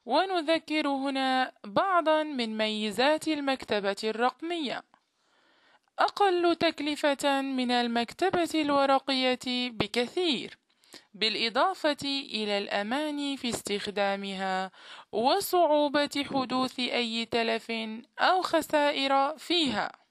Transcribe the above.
ونذكر هنا بعضا من ميزات المكتبة الرقمية. أقل تكلفة من المكتبة الورقية بكثير، بالإضافة إلى الأمان في استخدامها وصعوبة حدوث أي تلف أو خسائر فيها.